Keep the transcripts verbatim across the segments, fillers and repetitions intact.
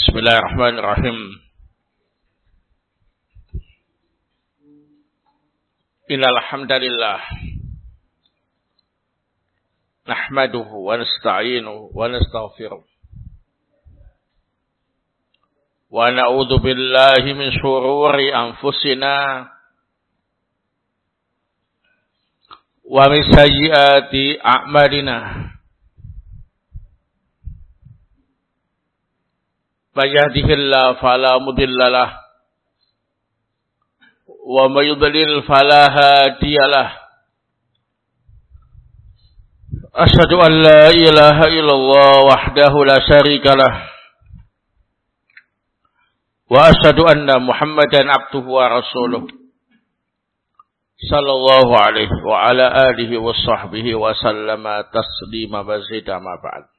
Bismillahirrahmanirrahim. Innal hamdalillah nahmaduhu wa nasta'inuhu wa nastaghfiruh wa na'udzu billahi min shururi anfusina wa min sayyiati a'malina. Man yahdihillahu fala mudilla lahu wa may yudlil fala hadiya lahu. Asyhadu an la ilaha illallah wahdahu la syarika lahu wa asyhadu anna Muhammadan abduhu wa rasuluh sallallahu alaihi wa ala alihi wa sahbihi wa sallama taslima mazida ma ba'd.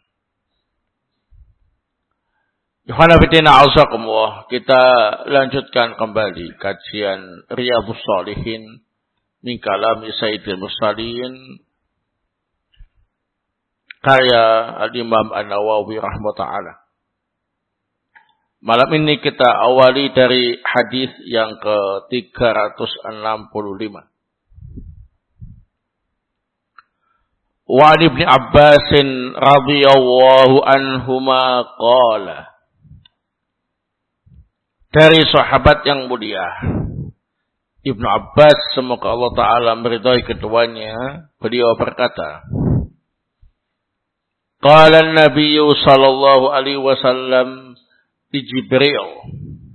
Kita lanjutkan kembali kajian Riyadhus Shalihin min kalami Sayyidil Mursalin karya Al-Imam An-Nawawi rahimahullah. Malam ini kita awali dari hadis yang ke tiga ratus enam puluh lima. Wa Ibnu Abbas radhiyallahu anhuma qala, dari sahabat yang mulia Ibnu Abbas, semoga Allah Ta'ala meridhai keduanya, beliau berkata, qala an-nabiy sallallahu alaihi wasallam di Jibril.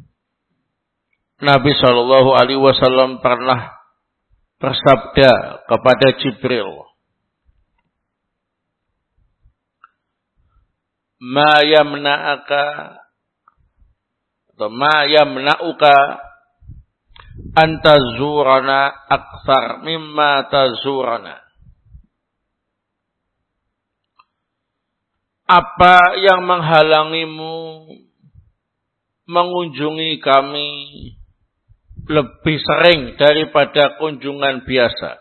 Nabi sallallahu alaihi wasallam pernah bersabda kepada Jibril, ma yamna'aka atau ma yamna'uka antazurana aktsar mimma tazurana. Apa yang menghalangimu mengunjungi kami lebih sering daripada kunjungan biasa?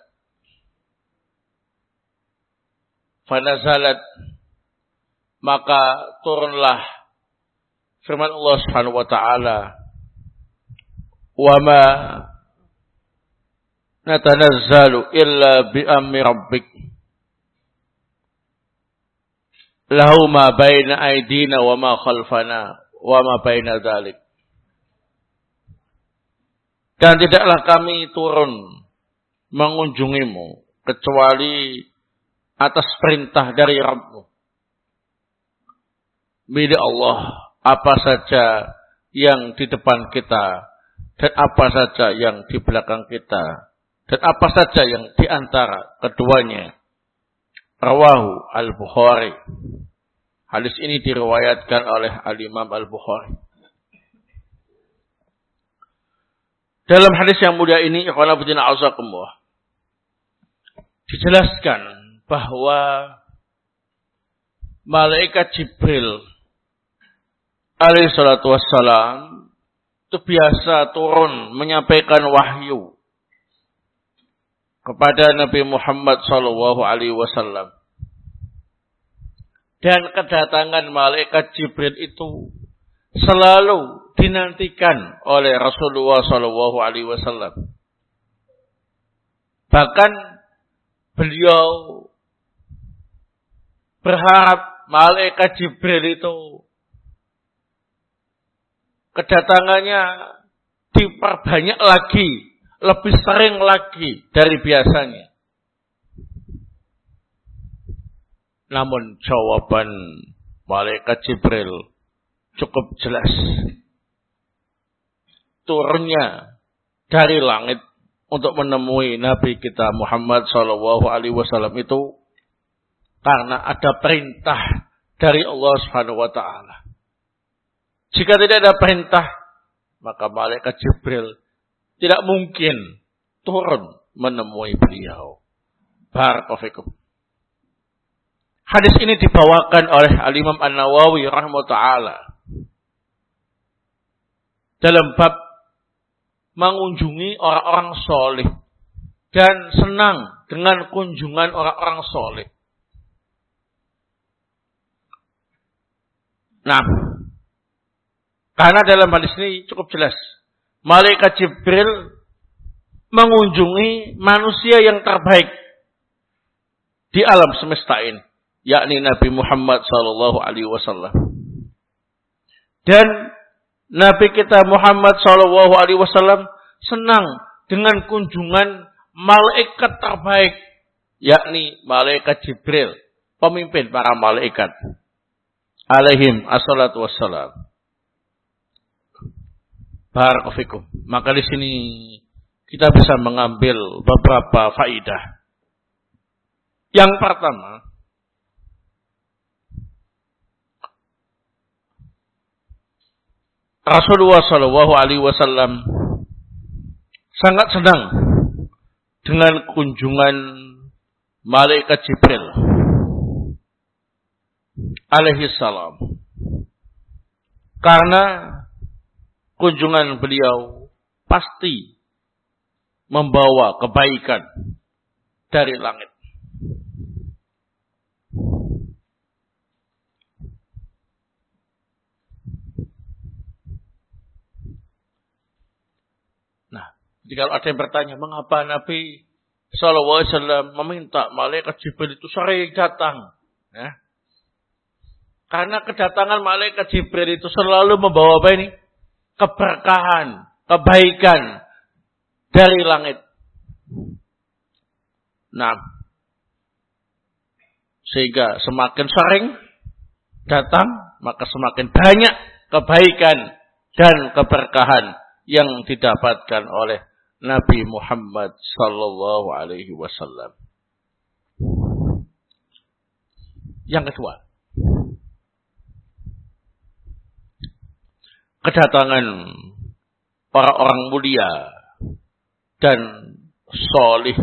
Fanazalat, maka turunlah firman Allah Subhanahu wa taala, wa ma natanazzalu illa bi amri rabbik lahu ma baina aydina wa ma khalfana wa ma baina dzalik. Dan tidaklah kami turun mengunjungimu kecuali atas perintah dari Rabbmu. Milik Allah apa saja yang di depan kita dan apa saja yang di belakang kita dan apa saja yang di antara keduanya. Rawahu Al-Bukhari. Hadis ini diriwayatkan oleh Al-Imam Al-Bukhari. Dalam hadis yang mulia ini, ikhwan fillah azakumullah, dijelaskan bahwa malaikat Jibril alaihi salatu wassalam itu biasa turun menyampaikan wahyu kepada Nabi Muhammad sallallahu alaihi wasallam. Dan kedatangan malaikat Jibril itu selalu dinantikan oleh Rasulullah sallallahu alaihi wasallam. Bahkan beliau berharap malaikat Jibril itu kedatangannya diperbanyak lagi, lebih sering lagi dari biasanya. Namun jawaban malaikat Jibril cukup jelas. Turunnya dari langit untuk menemui Nabi kita Muhammad sallallahu alaihi wasallam itu karena ada perintah dari Allah Subhanahu wa taala. Jika tidak ada perintah, maka malaikat Jibril tidak mungkin turun menemui beliau. Barakallahu. Hadis ini dibawakan oleh Al-Imam An-Nawawi rahimahullah dalam bab mengunjungi orang-orang soleh dan senang dengan kunjungan orang-orang soleh. Nah, Karena dalam hadis ini cukup jelas. Malaikat Jibril mengunjungi manusia yang terbaik di alam semesta ini, yakni Nabi Muhammad sallallahu alaihi wasallam. Dan Nabi kita Muhammad sallallahu alaihi wasallam senang dengan kunjungan malaikat terbaik, yakni malaikat Jibril, pemimpin para malaikat alaihim assalatu wassalam. Barakallahu. Maka di sini kita bisa mengambil beberapa faidah. Yang pertama, Rasulullah Shallallahu Alaihi Wasallam sangat senang dengan kunjungan malaikat Jibril alaihi salam, karena kunjungan beliau pasti membawa kebaikan dari langit. Nah, jika ada yang bertanya, mengapa Nabi Sallallahu Alaihi Wasallam meminta malaikat Jibril itu sering datang? Ya. Karena kedatangan malaikat Jibril itu selalu membawa apa ini? Keberkahan, kebaikan dari langit. Nah, sehingga semakin sering datang, maka semakin banyak kebaikan dan keberkahan yang didapatkan oleh Nabi Muhammad sallallahu alaihi wasallam. Yang kedua, kedatangan orang-orang mulia dan solih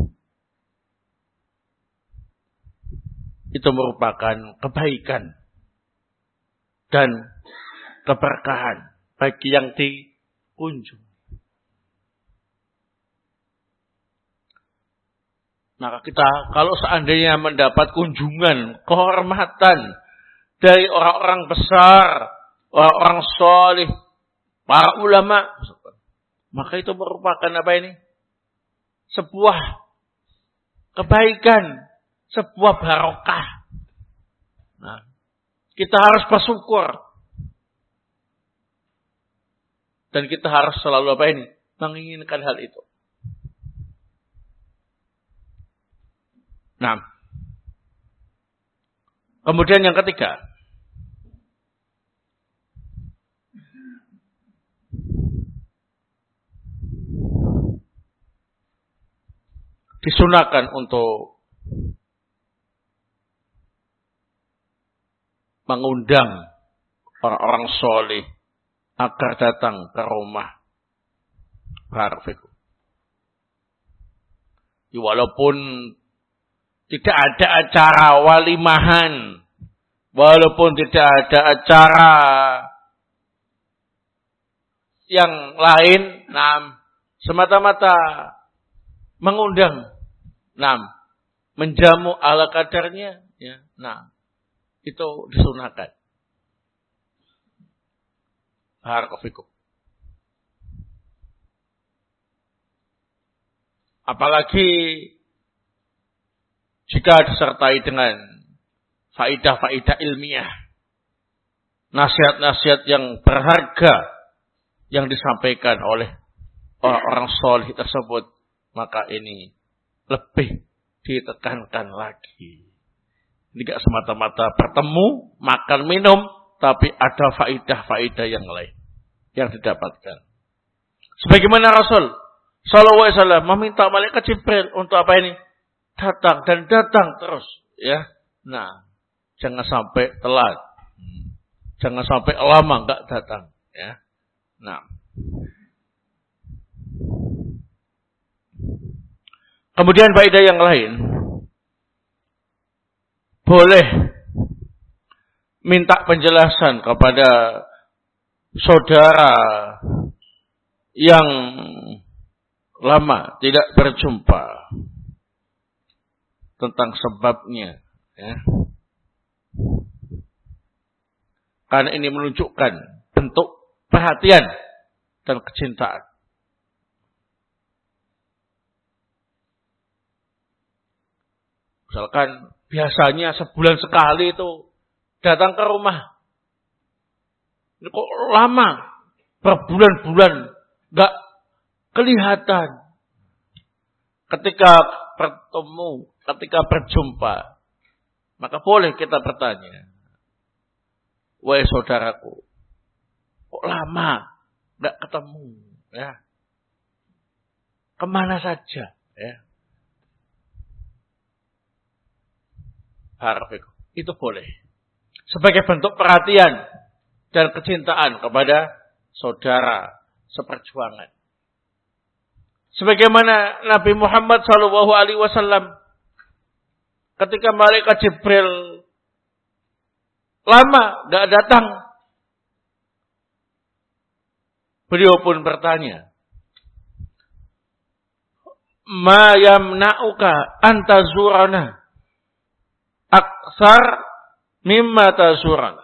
itu merupakan kebaikan dan keberkahan bagi yang dikunjung. Maka kita kalau seandainya mendapat kunjungan, kehormatan dari orang-orang besar, orang-orang soleh, para ulama, maka itu merupakan apa ini? Sebuah kebaikan, sebuah barokah. Nah, kita harus bersyukur. Dan kita harus selalu apa ini? Menginginkan hal itu. Nah, kemudian yang ketiga, disunahkan untuk mengundang orang-orang soleh agar datang ke rumah. Barakallahu. Walaupun tidak ada acara walimahan, walaupun tidak ada acara yang lain, nah, semata-mata mengundang, nah, menjamu ala kadarnya, ya, nah, itu disunahkan. Barakallahu. Apalagi jika disertai dengan faidah-faidah ilmiah, nasihat-nasihat yang berharga yang disampaikan oleh orang-orang soleh tersebut, maka ini lebih ditekankan lagi. Tidak semata-mata bertemu, makan, minum, tapi ada faidah-faidah yang lain yang didapatkan. Sebagaimana Rasul Sallallahu Alaihi Wasallam meminta malaikat Jibril untuk apa ini? Datang dan datang terus, ya. Nah, jangan sampai telat, jangan sampai lama enggak datang, ya. Nah, kemudian faedah yang lain, boleh minta penjelasan kepada saudara yang lama tidak berjumpa tentang sebabnya, ya. Karena ini menunjukkan bentuk perhatian dan kecintaan. Misalkan biasanya sebulan sekali itu datang ke rumah. Ini kok lama, berbulan-bulan nggak kelihatan. Ketika bertemu, ketika berjumpa, maka boleh kita bertanya, wahai saudaraku, kok lama nggak ketemu, ya? Kemana saja, ya? Harafiku, itu boleh sebagai bentuk perhatian dan kecintaan kepada saudara seperjuangan. Sebagaimana Nabi Muhammad Shallallahu Alaihi Wasallam ketika malaikat Jibril lama tidak datang, beliau pun bertanya, Ma yamna'uka anta zurana aksar mimma tazurana.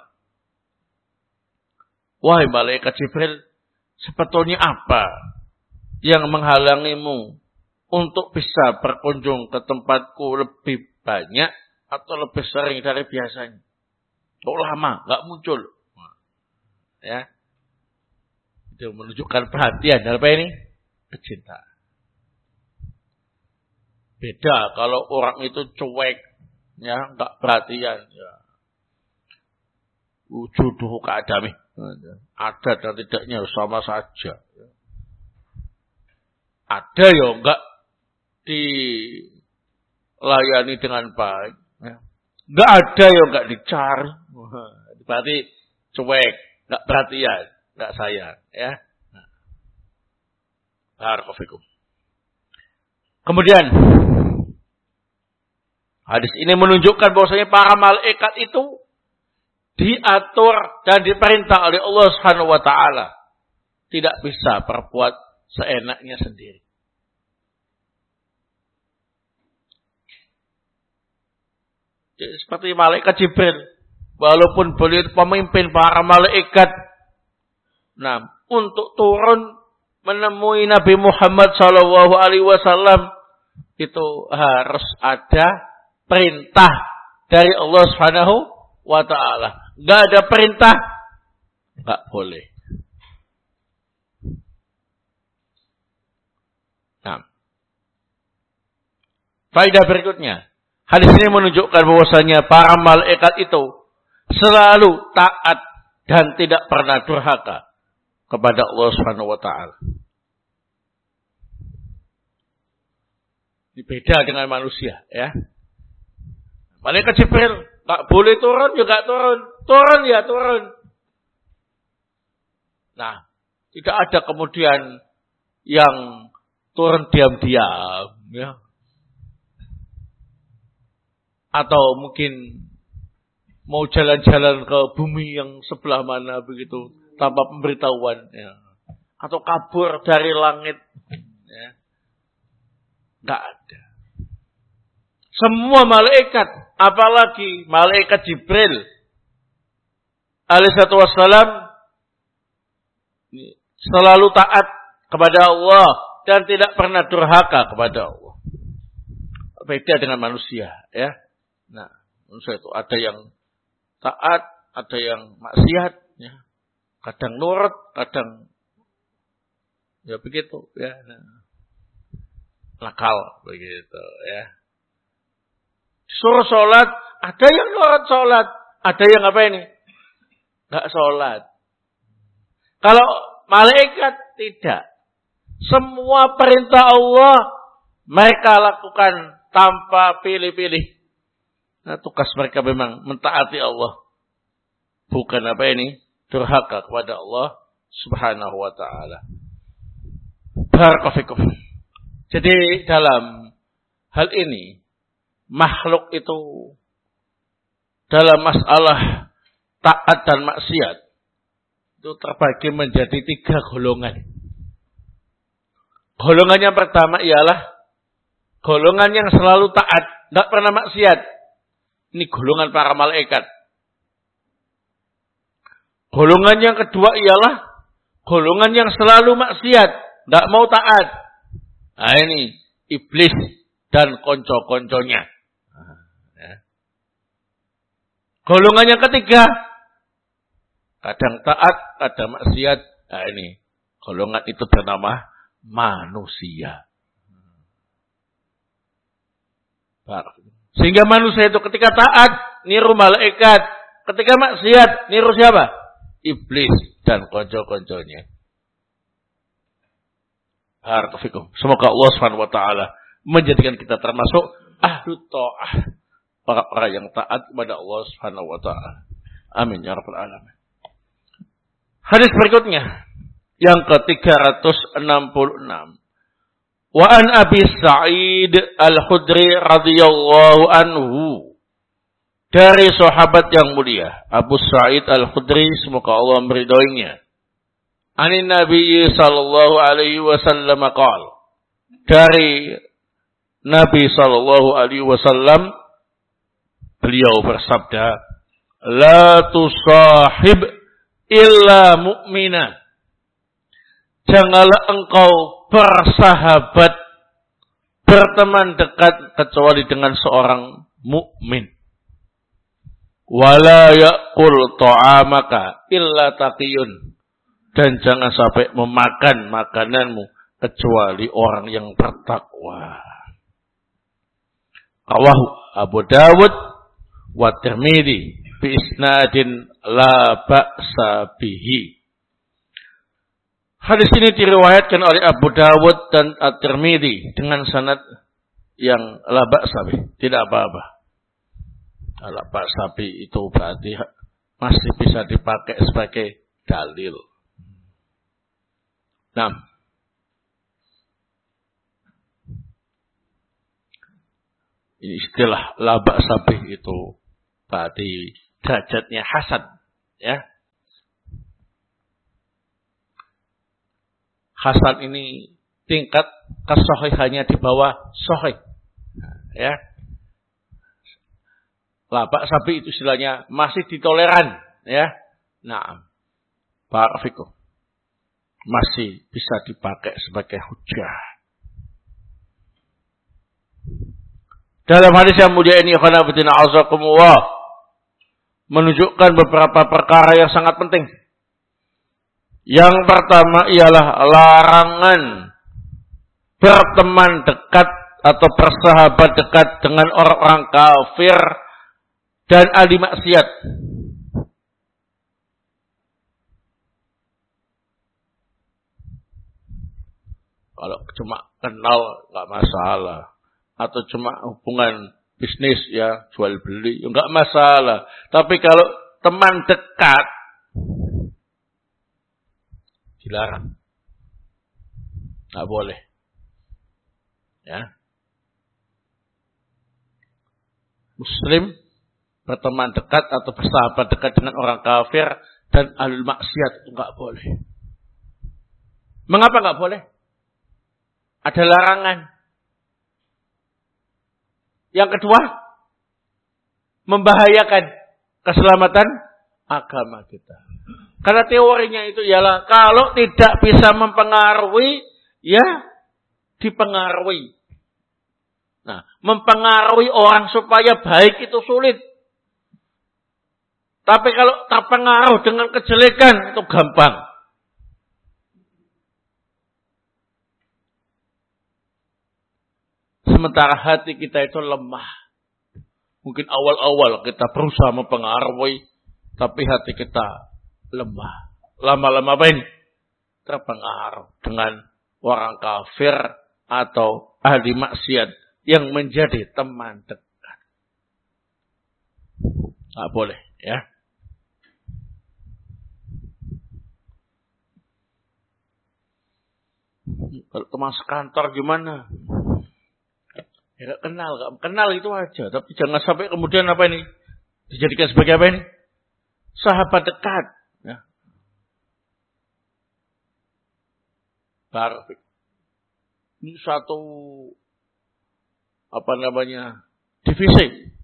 Wahai malaikat Jibril, sebetulnya apa yang menghalangimu untuk bisa berkunjung ke tempatku lebih banyak atau lebih sering dari biasanya? Kok lama nggak muncul? Ya, itu menunjukkan perhatian. Apa ini? Kecintaan. Beda kalau orang itu cuek, ya, nggak perhatian. Ya. Wujuduhu ka'adami. Ada dan tidaknya sama saja. Ada ya enggak dilayani dengan baik. Enggak ada ya enggak dicari. Berarti cuek, enggak perhatian, enggak sayang. Ya. Barakallahu. Kemudian hadis ini menunjukkan bahwasanya para malaikat itu diatur dan diperintah oleh Allah Subhanahu wa taala. Tidak bisa berbuat seenaknya sendiri. Jadi, seperti malaikat Jibril, walaupun beliau pemimpin para malaikat, nah, untuk turun menemui Nabi Muhammad Shallallahu Alaihi Wasallam itu harus ada perintah dari Allah Subhanahu wa taala. Gak ada perintah, gak boleh. Nah, faedah berikutnya, hadis ini menunjukkan bahwasanya para malaikat itu selalu taat dan tidak pernah durhaka kepada Allah Subhanahu wa taala. Ini beda dengan manusia, ya. Malaikat Jibril tak boleh turun juga turun, turun ya turun. Nah, tidak ada kemudian yang turun diam-diam, ya. Atau mungkin mau jalan-jalan ke bumi yang sebelah mana begitu tanpa pemberitahuan, ya. Atau kabur dari langit, ya. Enggak ada. Semua malaikat, apalagi malaikat Jibril alaihissalatu wassalam, selalu taat kepada Allah dan tidak pernah durhaka kepada Allah. Beda dengan manusia, ya. Nah, manusia itu ada yang taat, ada yang maksiat, ya. Kadang nurut, kadang ya begitu, ya. Nah, nakal begitu, ya. Suruh sholat, ada yang nurut sholat, ada yang apa ini? Enggak sholat. Kalau malaikat tidak. Semua perintah Allah mereka lakukan tanpa pilih-pilih. Nah, tugas mereka memang mentaati Allah. Bukan apa ini? Durhaka kepada Allah Subhanahu wa ta'ala. Barakallahu fikum. Jadi dalam hal ini, makhluk itu dalam masalah taat dan maksiat itu terbagi menjadi tiga golongan. Golongan yang pertama ialah golongan yang selalu taat, tidak pernah maksiat. Ini golongan para malaikat. Golongan yang kedua ialah golongan yang selalu maksiat, tidak mau taat. Nah ini iblis dan konco-konconya. Golongan yang ketiga, kadang taat, kadang maksiat. Nah ini golongan itu bernama manusia. Sehingga manusia itu ketika taat niru malaikat, ketika maksiat niru siapa? Iblis dan konco-konconya. Barakallahu. Semoga Allah Subhanahu wa taala menjadikan kita termasuk ahlu ta'ah, orang-orang yang taat kepada Allah Subhanahu wa taala. Amin ya rabbal alamin. Hadis berikutnya yang ke tiga ratus enam puluh enam. Wa an Abi Sa'id Al-Khudri radhiyallahu anhu. Dari sahabat yang mulia, Abu Sa'id Al-Khudri, semoga Allah meridhoinya. Anin Nabi sallallahu alaihi wasallam qala. Dari Nabi sallallahu alaihi wasallam, beliau bersabda, la tusahib illa mu'mina. Janganlah engkau bersahabat, berteman dekat kecuali dengan seorang mukmin. Wala ya'kul ta'amaka illa taqiyun. Dan jangan sampai memakan makananmu kecuali orang yang bertakwa. Rawahu Abu Dawud wa Tirmidzi bi isnadin la ba'sa bihi. Hadis ini diriwayatkan oleh Abu Dawud dan At-Tirmidzi dengan sanad yang la ba'sa bihi, tidak apa-apa. La ba'sa bihi itu berarti masih bisa dipakai sebagai dalil. Nah, ini istilah la ba'sa bihi itu berarti derajatnya hasan, ya. Hasan ini tingkat kesahihannya di bawah sahih, ya. La ba'sa bihi itu istilahnya masih ditoleran, ya. Nah, barakallahu, masih bisa dipakai sebagai hujjah. Dalam hadis yang mulia ini, khanafatina azakumullah, menunjukkan beberapa perkara yang sangat penting. Yang pertama ialah larangan berteman dekat atau bersahabat dekat dengan orang-orang kafir dan ahli maksiat. Kalau cuma kenal nggak masalah, atau cuma hubungan bisnis ya jual beli nggak masalah. Tapi kalau teman dekat dilarang, nggak boleh. Ya, Muslim berteman dekat atau bersahabat dekat dengan orang kafir dan ahli maksiat itu nggak boleh. Mengapa nggak boleh? Ada larangan. Yang kedua, membahayakan keselamatan agama kita. Karena teorinya itu ialah kalau tidak bisa mempengaruhi, ya dipengaruhi. Nah, mempengaruhi orang supaya baik itu sulit. Tapi kalau terpengaruh dengan kejelekan itu gampang. Sementara hati kita itu lemah. Mungkin awal-awal kita berusaha mempengaruhi, tapi hati kita lemah. Lama-lama apa ini? Terpengaruh dengan orang kafir atau ahli maksiat yang menjadi teman dekat. Nggak boleh, ya. Kalau teman sekantor gimana? Ya gak kenal, gak kenal itu aja. Tapi jangan sampai kemudian apa ini? Dijadikan sebagai apa ini? Sahabat dekat. Ya. Baru. Ini satu, apa namanya, divisi.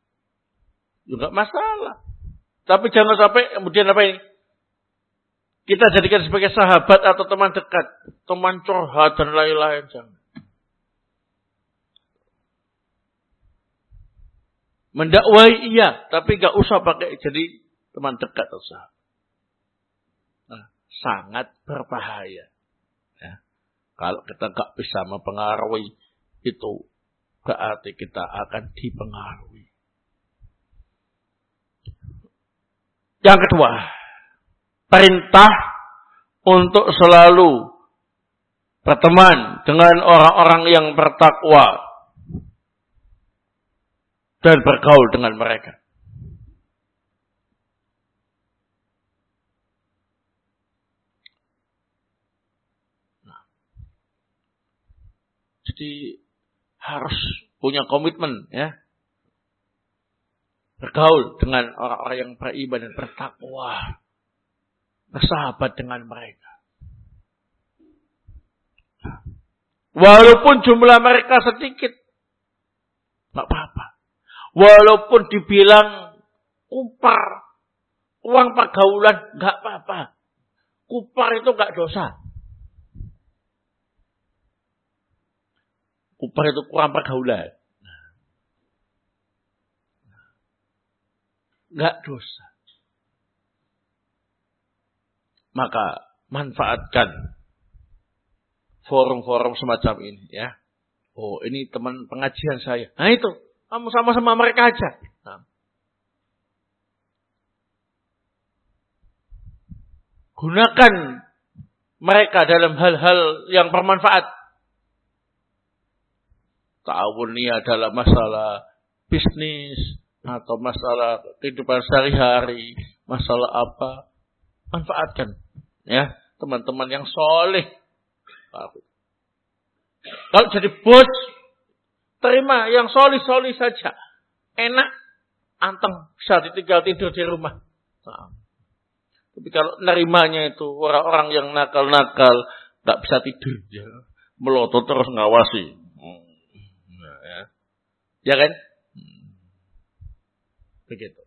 Juga masalah. Tapi jangan sampai kemudian apa ini? kita jadikan sebagai sahabat atau teman dekat, teman curhat dan lain-lain. Jangan. Mendakwai iya, tapi gak usah pakai jadi teman dekat atau sahabat. Nah, sangat berbahaya. Ya. Kalau kita gak bisa mempengaruhi itu, berarti kita akan dipengaruhi. Yang kedua, perintah untuk selalu berteman dengan orang-orang yang bertakwa dan bergaul dengan mereka. Nah, jadi harus punya komitmen, ya, bergaul dengan orang-orang yang beriman dan bertakwa, bersahabat dengan mereka. Walaupun jumlah mereka sedikit, nggak apa-apa. Walaupun dibilang kupar, uang pergaulan, nggak apa-apa. Kupar itu nggak dosa. Kupar itu kurang pergaulan. Nggak dosa. Maka manfaatkan forum-forum semacam ini, ya. Oh, ini teman pengajian saya. Nah itu, kamu sama-sama mereka aja. Nah. Gunakan mereka dalam hal-hal yang bermanfaat. Ta'awunnya dalam masalah bisnis atau masalah kehidupan sehari-hari, masalah apa, manfaatkan, ya, teman-teman yang soleh. Kalau jadi bos, terima yang solih-solih saja. Enak, anteng, bisa ditinggal tidur di rumah. Nah. Tapi kalau nerimanya itu orang-orang yang nakal-nakal, tak bisa tidur. Ya. Melotot terus ngawasi. Nah, ya. Ya kan? Begitu.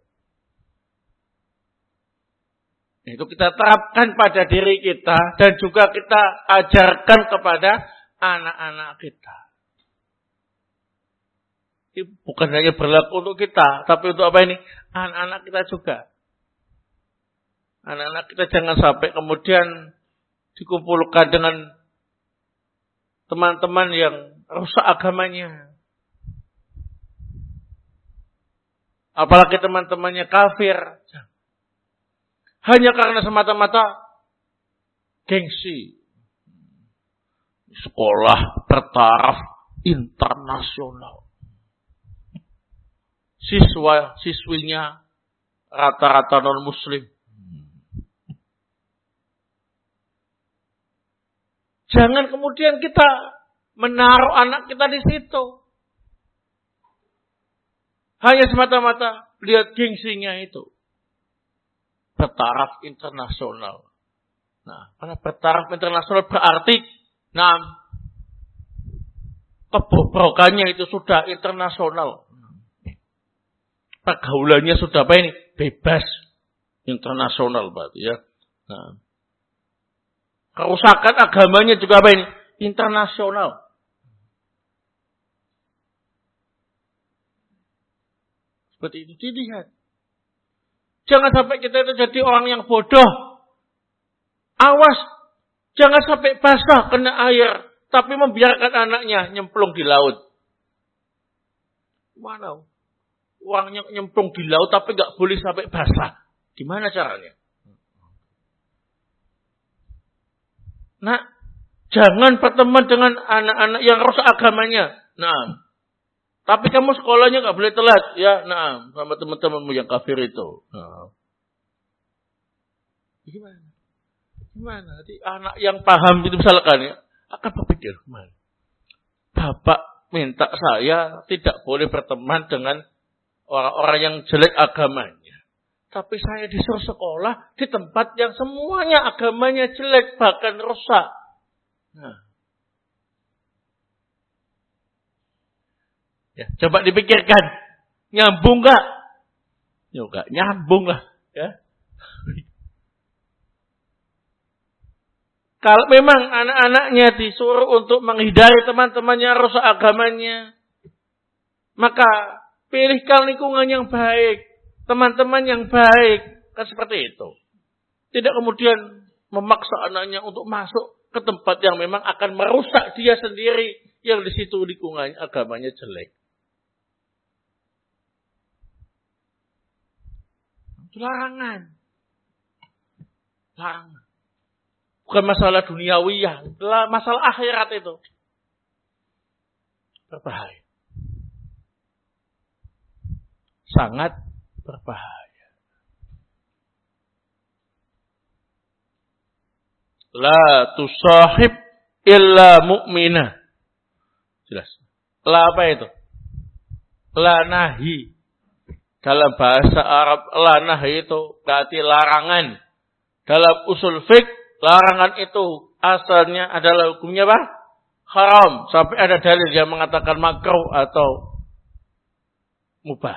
Itu kita terapkan pada diri kita dan juga kita ajarkan kepada anak-anak kita. Ini bukan hanya berlaku untuk kita, tapi untuk apa ini? Anak-anak kita juga. Anak-anak kita jangan sampai kemudian dikumpulkan dengan teman-teman yang rusak agamanya. Apalagi teman-temannya kafir. Hanya karena semata-mata gengsi. Sekolah bertaraf internasional. Siswa-siswinya rata-rata non-muslim. Jangan kemudian kita menaruh anak kita di situ. Hanya semata-mata lihat gengsinya itu. Bertaraf internasional. Nah, karena bertaraf internasional berarti, nah, kebobrokannya itu sudah internasional. Pergaulannya sudah apa ini? Bebas. Internasional berarti ya. Nah, kerusakan agamanya juga apa ini? Internasional. Seperti itu dilihat. Jangan sampai kita itu jadi orang yang bodoh. Awas. Jangan sampai basah kena air. Tapi membiarkan anaknya nyemplung di laut. Mana? Orangnya nyemplung di laut tapi gak boleh sampai basah. Gimana caranya? Nah, jangan berteman dengan anak-anak yang rusak agamanya. Nah, tapi kamu sekolahnya gak boleh telat. Ya, nah, sama teman-temanmu yang kafir itu. Nah. Gimana? Gimana? Jadi anak yang paham itu misalkan ya, akan berpikir, gimana? Bapak minta saya tidak boleh berteman dengan orang-orang yang jelek agamanya. Tapi saya disuruh sekolah di tempat yang semuanya agamanya jelek, bahkan rusak. Nah. Ya, coba dipikirkan. Nyambung gak? Ya gak nyambung lah. Ya. Kalau memang anak-anaknya disuruh untuk menghindari teman-temannya rusak agamanya, maka pilihkan lingkungan yang baik, teman-teman yang baik, kan seperti itu. Tidak kemudian memaksa anaknya untuk masuk ke tempat yang memang akan merusak dia sendiri, yang di situ lingkungan agamanya jelek. Itu larangan. Larangan. Bukan masalah duniawiyah, adalah masalah akhirat itu. Berbahaya. Sangat berbahaya. La tusahib illa mu'minah. Jelas. La apa itu? La nahi. Dalam bahasa Arab, la nahi itu berarti larangan. Dalam usul fiqh, larangan itu asalnya adalah hukumnya apa? Haram. Sampai ada dalil yang mengatakan makruh atau mubah.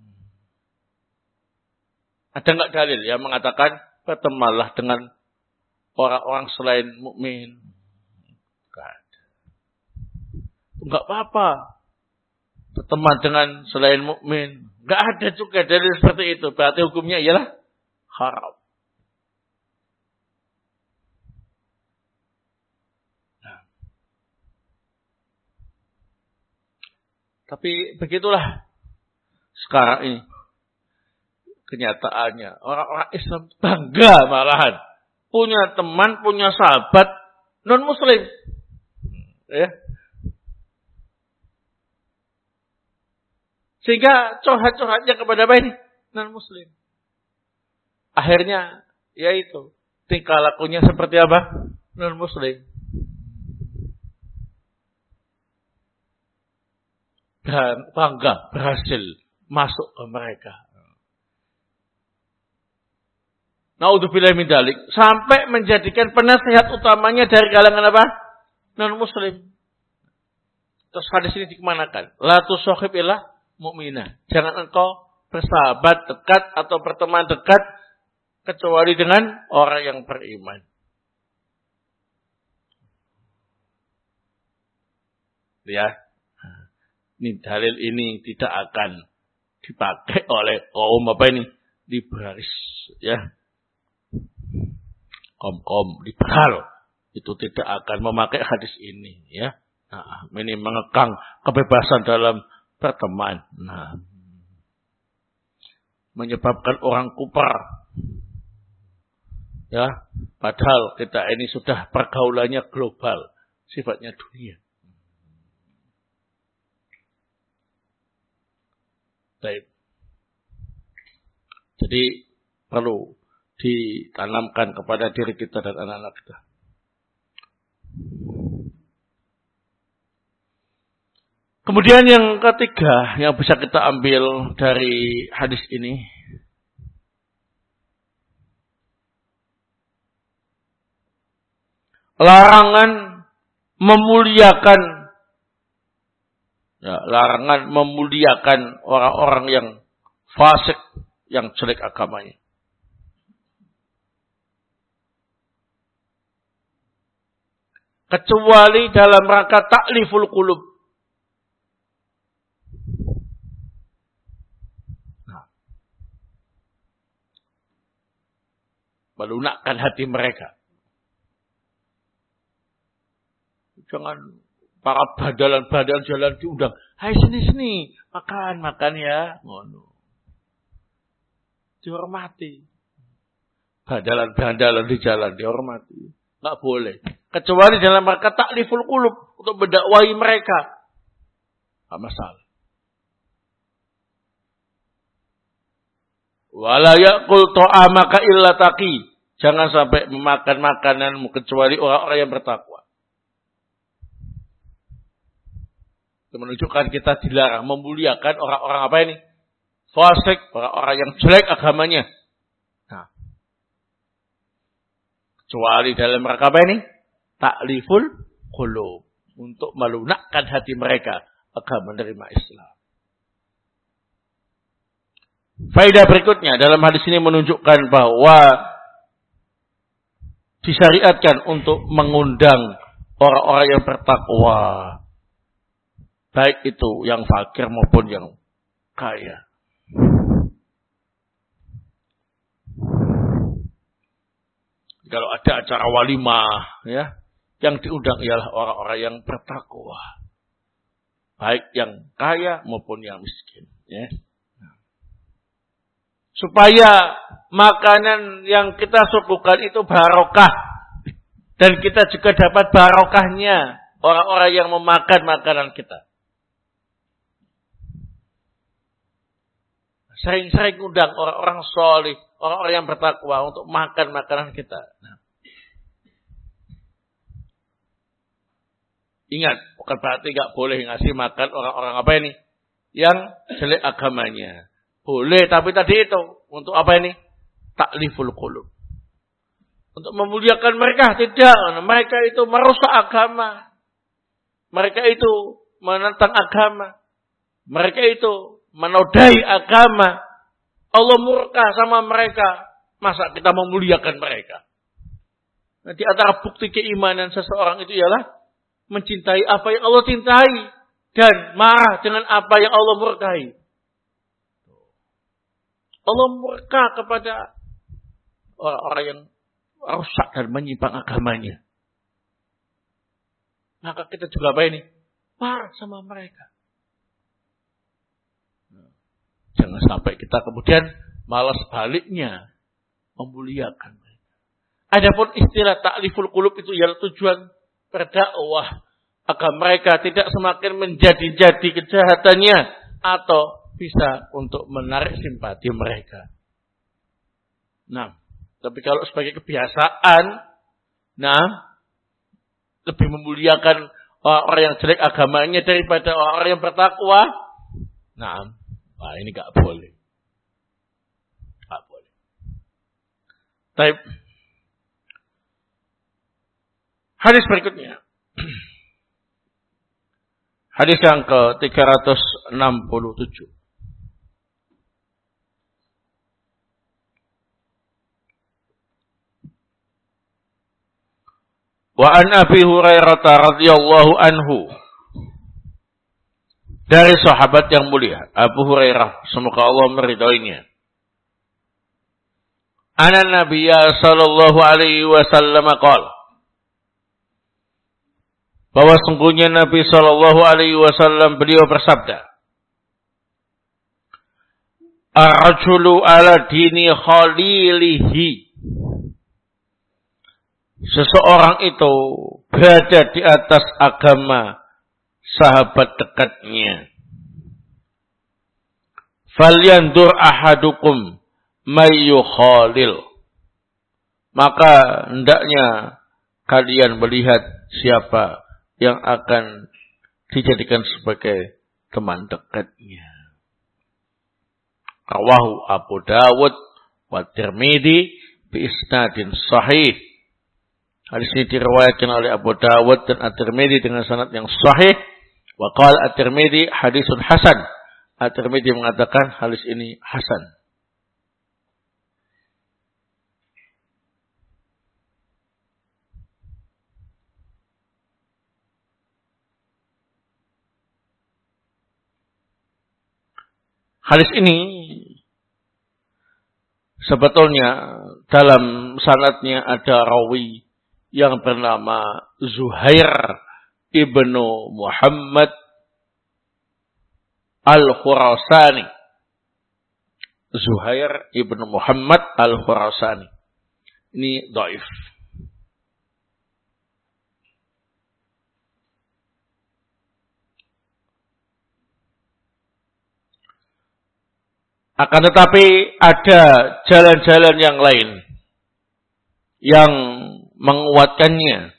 Ada enggak dalil yang mengatakan bertemanlah dengan orang-orang selain mukmin? Enggak ada. Enggak apa-apa berteman dengan selain mukmin. Enggak ada juga dalil seperti itu. Berarti hukumnya ialah haram. Tapi begitulah sekarang ini kenyataannya. Orang-orang Islam bangga malahan. Punya teman, punya sahabat non-muslim. Ya. Sehingga curhat-curhatnya kepada apa ini? Non-muslim. Akhirnya, yaitu tingkah lakunya seperti apa? Non-muslim. Dan bangga berhasil masuk ke mereka. Naudzubillah min dzalik, sampai menjadikan penasihat utamanya dari kalangan apa? Non-muslim. Terus hadis ini dikemanakan? La tusahib illa mu'minah. Jangan engkau bersahabat dekat atau berteman dekat kecuali dengan orang yang beriman. Ya. Ini dalil ini tidak akan dipakai oleh kaum apa ini? Liberalis, ya. Kaum-kaum liberal itu tidak akan memakai hadis ini, ya. Nah, ini mengekang kebebasan dalam berteman. Nah, menyebabkan orang kupar. Ya, padahal kita ini sudah pergaulannya global, sifatnya dunia. Baik. Jadi perlu ditanamkan kepada diri kita dan anak-anak kita. Kemudian yang ketiga yang bisa kita ambil dari hadis ini, larangan memuliakan Ya, larangan memuliakan orang-orang yang fasik, yang jelek agamanya. Kecuali dalam rangka ta'liful qulub. Nah, melunakkan hati mereka. Jangan para bandalan-bandalan jalan diundang. Hai sini-sini, makan-makan ya. Ngono. Dihormati. Bandalan-bandalan di jalan dihormati. Enggak boleh. Kecuali dalam rangka ta'liful qulub, untuk mendakwahi mereka. Enggak masalah. Wala ya'kul ta'amaka illa taqi. Jangan sampai memakan makananmu kecuali orang-orang yang bertakwa. Itu menunjukkan kita dilarang memuliakan orang-orang apa ini? Fasik, orang-orang yang jelek agamanya. Nah. Kecuali dalam rangka apa ini? Ta'liful qulub. Untuk melunakkan hati mereka agar menerima Islam. Faedah berikutnya dalam hadis ini menunjukkan bahwa disyariatkan untuk mengundang orang-orang yang bertakwa. Baik itu yang fakir maupun yang kaya. Kalau ada acara walimah, ya, yang diundang ialah orang-orang yang bertakwa. Baik yang kaya maupun yang miskin. Ya. Supaya makanan yang kita suguhkan itu barokah. Dan kita juga dapat barokahnya orang-orang yang memakan makanan kita. Sering-sering undang orang-orang soleh, orang-orang yang bertakwa untuk makan makanan kita. Nah. Ingat, bukan berarti nggak boleh ngasih makan orang-orang apa ini? Yang jelek agamanya. Boleh, tapi tadi itu. Untuk apa ini? Takliful qulub. Untuk memuliakan mereka, tidak. Mereka itu merusak agama. Mereka itu menentang agama. Mereka itu menodai agama. Allah murka sama mereka. Masa kita memuliakan mereka? Nah, di antara bukti keimanan seseorang itu ialah mencintai apa yang Allah cintai. Dan marah dengan apa yang Allah murkai. Allah murka kepada orang-orang yang rusak dan menyimpang agamanya. Maka kita juga apa ini? Marah sama mereka. Jangan sampai kita kemudian malas baliknya memuliakan mereka. Adapun istilah ta'liful qulub itu ialah tujuan berdakwah agar mereka tidak semakin menjadi-jadi kejahatannya atau bisa untuk menarik simpati mereka. Nah, tapi kalau sebagai kebiasaan, nah, lebih memuliakan orang yang jelek agamanya daripada orang yang bertakwa, nah, nah ini gak boleh. Gak boleh. Tapi, hadis berikutnya. Hadis yang ke tiga ratus enam puluh tujuh. Wa an Abi Hurairah radhiyallahu anhu, dari sahabat yang mulia Abu Hurairah, semoga Allah meridhoinya. Ana Nabiyya sallallahu alaihi wasallam qala, bahwa sungguhnya Nabi sallallahu alaihi wasallam beliau bersabda, ar-rajulu ala dini khalilihi, seseorang itu berada di atas agama sahabat dekatnya. Falyandur ahadukum mayu khalil, maka hendaknya kalian melihat siapa yang akan dijadikan sebagai teman dekatnya. Rawahu Abu Dawud wa Tirmidzi bi isnadin sahih. Hadis ini diriwayatkan oleh Abu Dawud dan At-Tirmidzi dengan sanad yang sahih. Wa qala At-Tirmidzi hadisun hasan. At-Tirmidzi mengatakan hadis ini hasan. Hadis ini sebetulnya dalam sanadnya ada rawi yang bernama Zuhair ibnu Muhammad al-Khurasani. Zuhair ibnu Muhammad al-Khurasani. Ini dhaif. Akan tetapi ada jalan-jalan yang lain yang menguatkannya.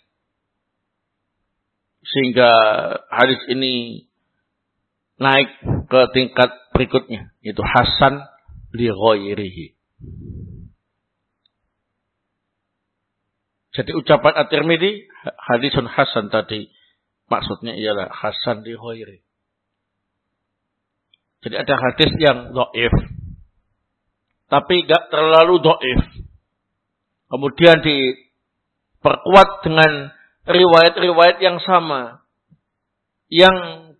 Sehingga hadis ini naik ke tingkat berikutnya. Yaitu hasan li ghairihi. Jadi ucapan At-Tirmidzi hadisun hasan tadi. Maksudnya ialah hasan li ghairihi. Jadi ada hadis yang dhaif. Tapi enggak terlalu dhaif. Kemudian di Perkuat dengan riwayat-riwayat yang sama. Yang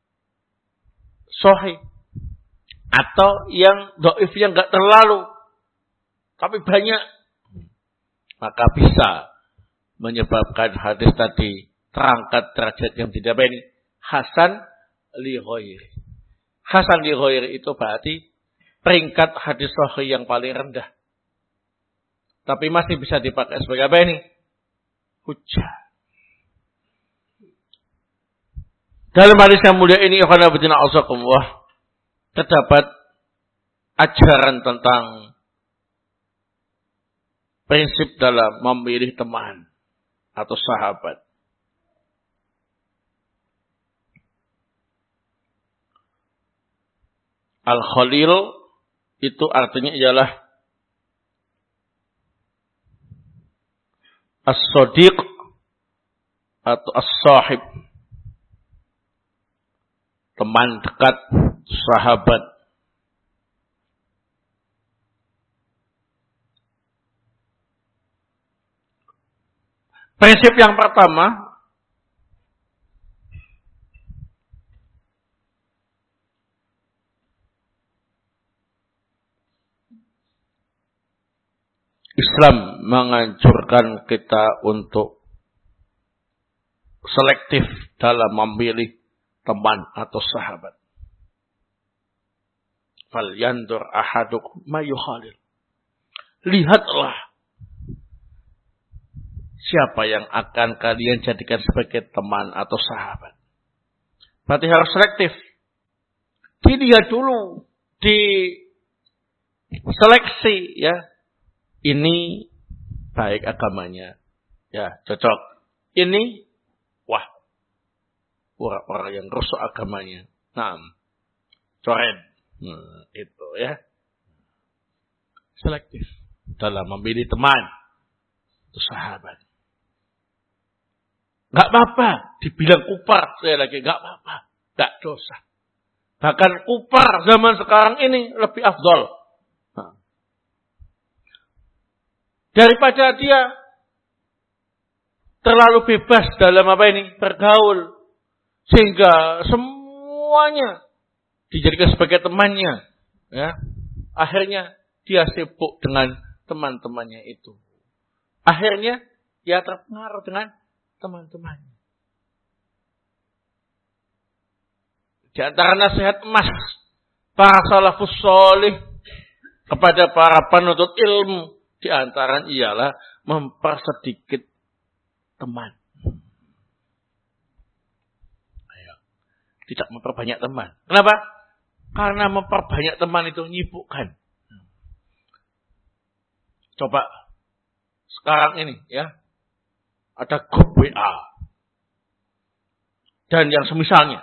sahih. Atau yang dhaif yang enggak terlalu. Tapi banyak. Maka bisa menyebabkan hadis tadi terangkat derajat yang tidak ini. Hasan li ghairi. Hasan li ghairi itu berarti peringkat hadis sahih yang paling rendah. Tapi masih bisa dipakai sebagai apa ini? Hujjah. Dalam hadis yang mulia ini, ikhwan fillah azakumullah, terdapat ajaran tentang prinsip dalam memilih teman atau sahabat. Al-Khalil itu artinya ialah as-sadiq atau as-sahib. Teman dekat, sahabat. Prinsip yang pertama, Islam menganjurkan kita untuk selektif dalam memilih teman atau sahabat. Fal yandur ahadukum ma yukhalil. Lihatlah siapa yang akan kalian jadikan sebagai teman atau sahabat. Berarti harus selektif. Dilihat dulu, di seleksi ya. Ini baik agamanya. Ya, cocok. Ini wah, orang-orang yang rusak agamanya. Nah, coret. Hmm, itu ya. Selektif dalam memilih teman atau sahabat. Gak apa-apa dibilang kupar, saya lagi gak apa-apa, gak dosa. Bahkan kupar zaman sekarang ini lebih afdol. Nah. Daripada dia terlalu bebas dalam apa ini bergaul, sehingga semuanya dijadikan sebagai temannya, ya. Akhirnya dia sibuk dengan teman-temannya itu. Akhirnya dia terpengaruh dengan teman-temannya. Di antara nasihat emas para salafus salih kepada para penuntut ilmu, di antara ialah mempersedikit teman. Ayo. Tidak memperbanyak teman. Kenapa? Karena memperbanyak teman itu menyibukkan. Coba sekarang ini ya, ada grup W A dan yang semisalnya.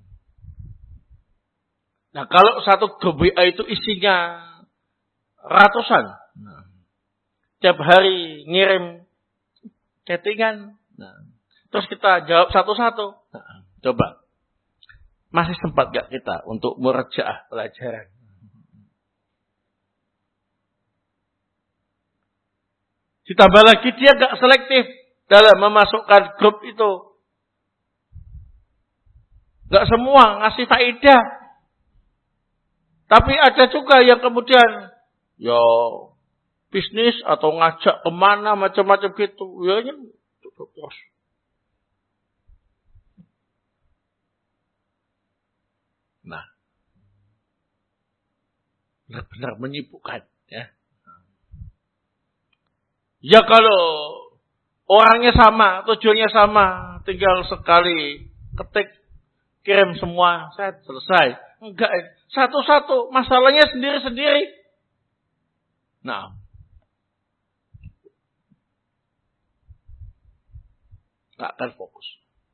Nah, kalau satu grup W A itu isinya ratusan, nah, tiap hari ngirim chattingan, nah, terus kita jawab satu-satu. Nah, coba, masih sempat gak kita untuk murajaah pelajaran? Ditambah lagi dia gak selektif dalam memasukkan grup itu. Gak semua ngasih faedah. Tapi ada juga yang kemudian, ya bisnis atau ngajak kemana macam-macam gitu. Ya ini terus. Nah, benar-benar menyibukkan, ya. Ya kalau orangnya sama, tujuannya sama, tinggal sekali ketik, kirim semua, saya selesai. Enggak, satu-satu, masalahnya sendiri-sendiri. Nah, nggak akan fokus.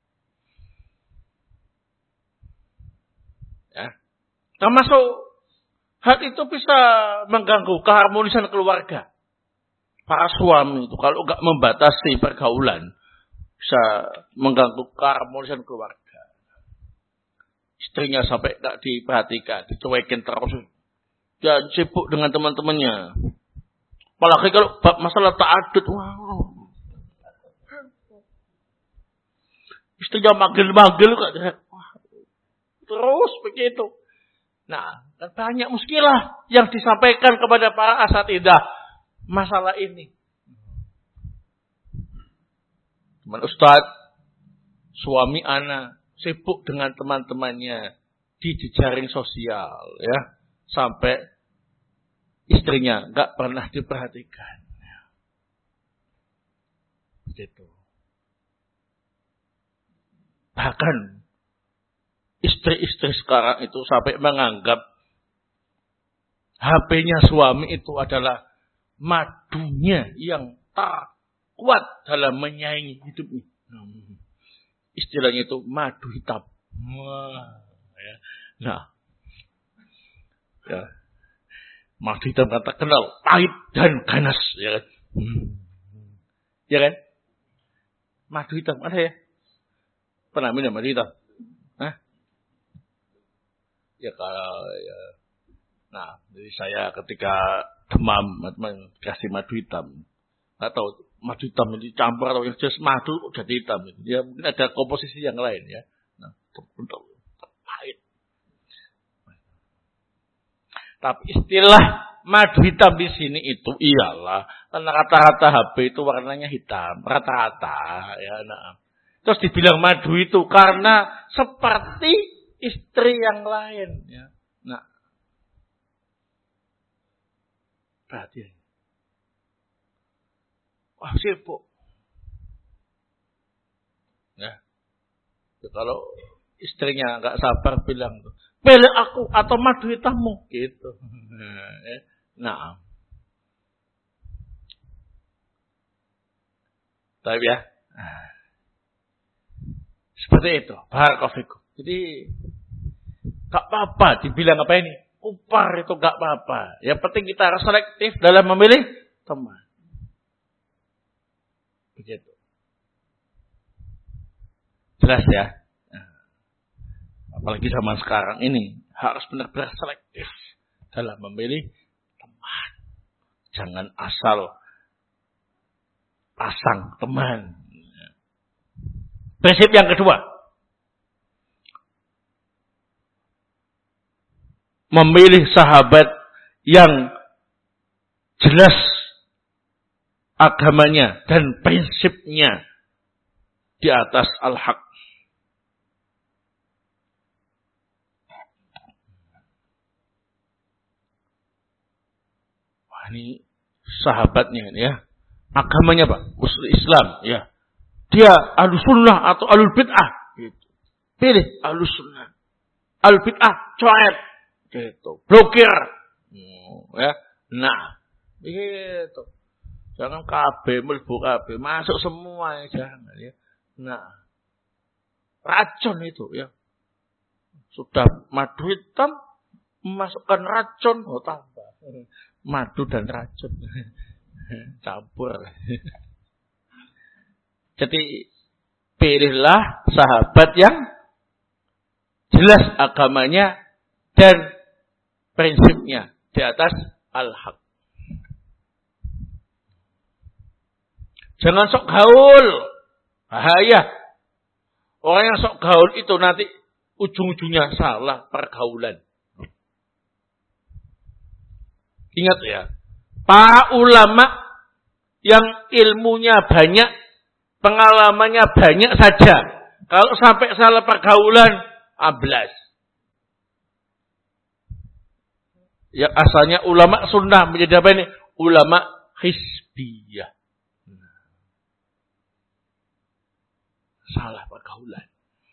Ya. Termasuk hal itu bisa mengganggu keharmonisan keluarga. Para suami itu kalau nggak membatasi pergaulan bisa mengganggu keharmonisan keluarga. Istrinya sampai nggak diperhatikan, dicuekin terus, dia sibuk dengan teman-temannya. Apalagi kalau masalah ta'adud, wow. Istrinya manggil-manggil kok. Terus begitu. Nah, dan banyak muskilah yang disampaikan kepada para asatidzah masalah ini. Teman Ustaz, suami ana sibuk dengan teman-temannya di jejaring sosial, ya, sampai istrinya nggak pernah diperhatikan. Begitu. Bahkan istri-istri sekarang itu sampai menganggap H P-nya suami itu adalah madunya yang tak kuat dalam menyaingi hidupnya. Istilahnya itu madu hitam. Wah, ya. Nah, ya. Madu hitam kan terkenal pahit dan ganas, ya kan? Hmm. Ya kan? Madu hitam ada ya? Pernah minum madu hitam? Hah? Ya kalau ya. Nah, jadi saya ketika demam, teman kasih madu hitam. Nggak tahu madu hitam ini campur atau yang jelas madu jadi hitam. Ya mungkin ada komposisi yang lain ya. Nah, untuk pahit. Tapi istilah madu hitam di sini itu iyalah karena rata-rata H P itu warnanya hitam, rata-rata ya. Nah, terus dibilang madu itu karena seperti istri yang lain ya. Nah, perhatian. Wah, sibuk. Ya. Ya kalau istrinya nggak sabar bilang tuh, pilih aku atau madu hitammu gitu. Nah, tapi ya, seperti itu. Barakallahu. Jadi nggak apa-apa dibilang apa ini, kupar itu nggak apa-apa. Yang penting kita harus selektif dalam memilih teman. Begitu. Jelas ya. Apalagi zaman sekarang ini harus benar-benar selektif dalam memilih teman. Jangan asal pasang teman. Prinsip yang kedua. Memilih sahabat yang jelas agamanya dan prinsipnya di atas al-haq. Wah, ini sahabatnya ya. Agamanya Pak, usul Islam ya. Dia ahlus sunnah atau ahlul bid'ah gitu. Pilih ahlus sunnah. Ahlul bid'ah coret gitu. Blokir. Hmm, ya. Nah, gitu. Jangan K B, melbu K B, masuk semua ya, jangan ya. Nah, racun itu ya. Sudah madu hitam, memasukkan racun, oh tambah. Madu dan racun. Campur. Jadi, pilihlah sahabat yang jelas agamanya dan prinsipnya di atas al-haq. Jangan sok gaul. Bahaya. Orang yang sok gaul itu nanti ujung-ujungnya salah pergaulan. Ingat ya. Para ulama yang ilmunya banyak, pengalamannya banyak saja. Kalau sampai salah pergaulan, ablas. Yang asalnya ulama sunnah menjadi apa ini? Ulama hizbiyah. Salah pergaulan.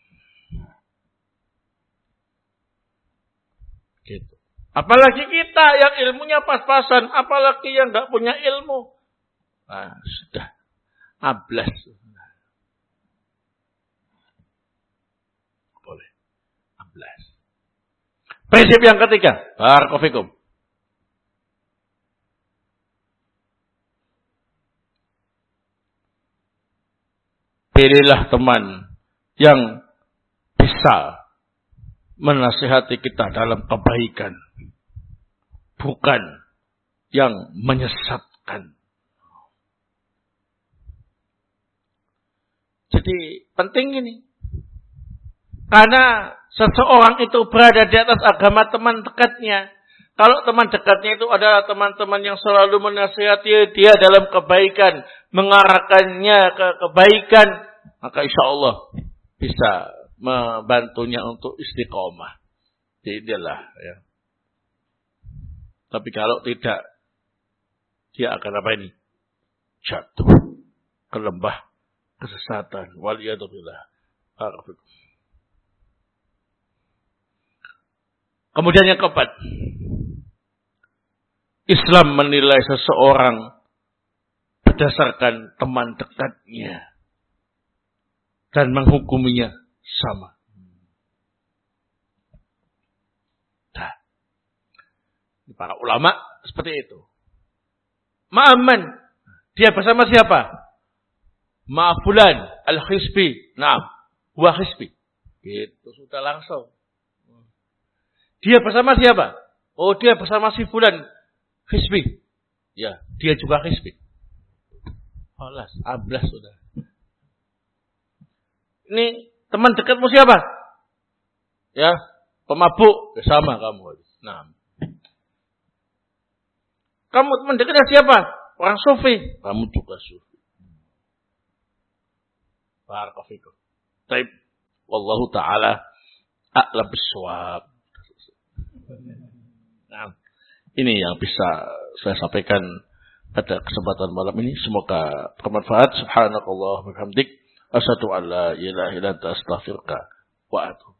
Gitu. Apalagi kita yang ilmunya pas-pasan, apalagi yang enggak punya ilmu. Nah, sudah ablas. Boleh. Ablas. Prinsip yang ketiga, barakallahu fikum. Pilihlah teman yang bisa menasihati kita dalam kebaikan. Bukan yang menyesatkan. Jadi penting ini. Karena seseorang itu berada di atas agama teman dekatnya. Kalau teman dekatnya itu adalah teman-teman yang selalu menasihati dia dalam kebaikan, mengarahkannya ke kebaikan, maka insya Allah bisa membantunya untuk istiqomah. Inilah ya. Tapi kalau tidak, dia akan apa ini? Jatuh ke lembah kesesatan. Waliyadzubillah. Kemudian yang keempat, Islam menilai seseorang berdasarkan teman dekatnya dan menghukuminya sama. Nah, para ulama seperti itu. Ma'aman, dia bersama siapa? Ma'fulan al-Hisbi. Naam, huwa Hisbi. Gitu sudah langsung. Dia bersama siapa? Oh, dia bersama si fulan Hisbi. Ya, dia juga Hisbi. Alas, ablas sudah. Ini teman dekatmu siapa? Ya, pemabuk. Ya, sama kamu. Nah. Kamu teman dekatnya siapa? Orang sufi. Kamu juga sufi. Barakallahu. Baik. Wallahu ta'ala a'lam bissawab. Nah, ini yang bisa saya sampaikan pada kesempatan malam ini. Semoga bermanfaat. Subhanakallah wa bihamdik. Asyhadu an la ilaha illa anta astaghfiruka wa atubu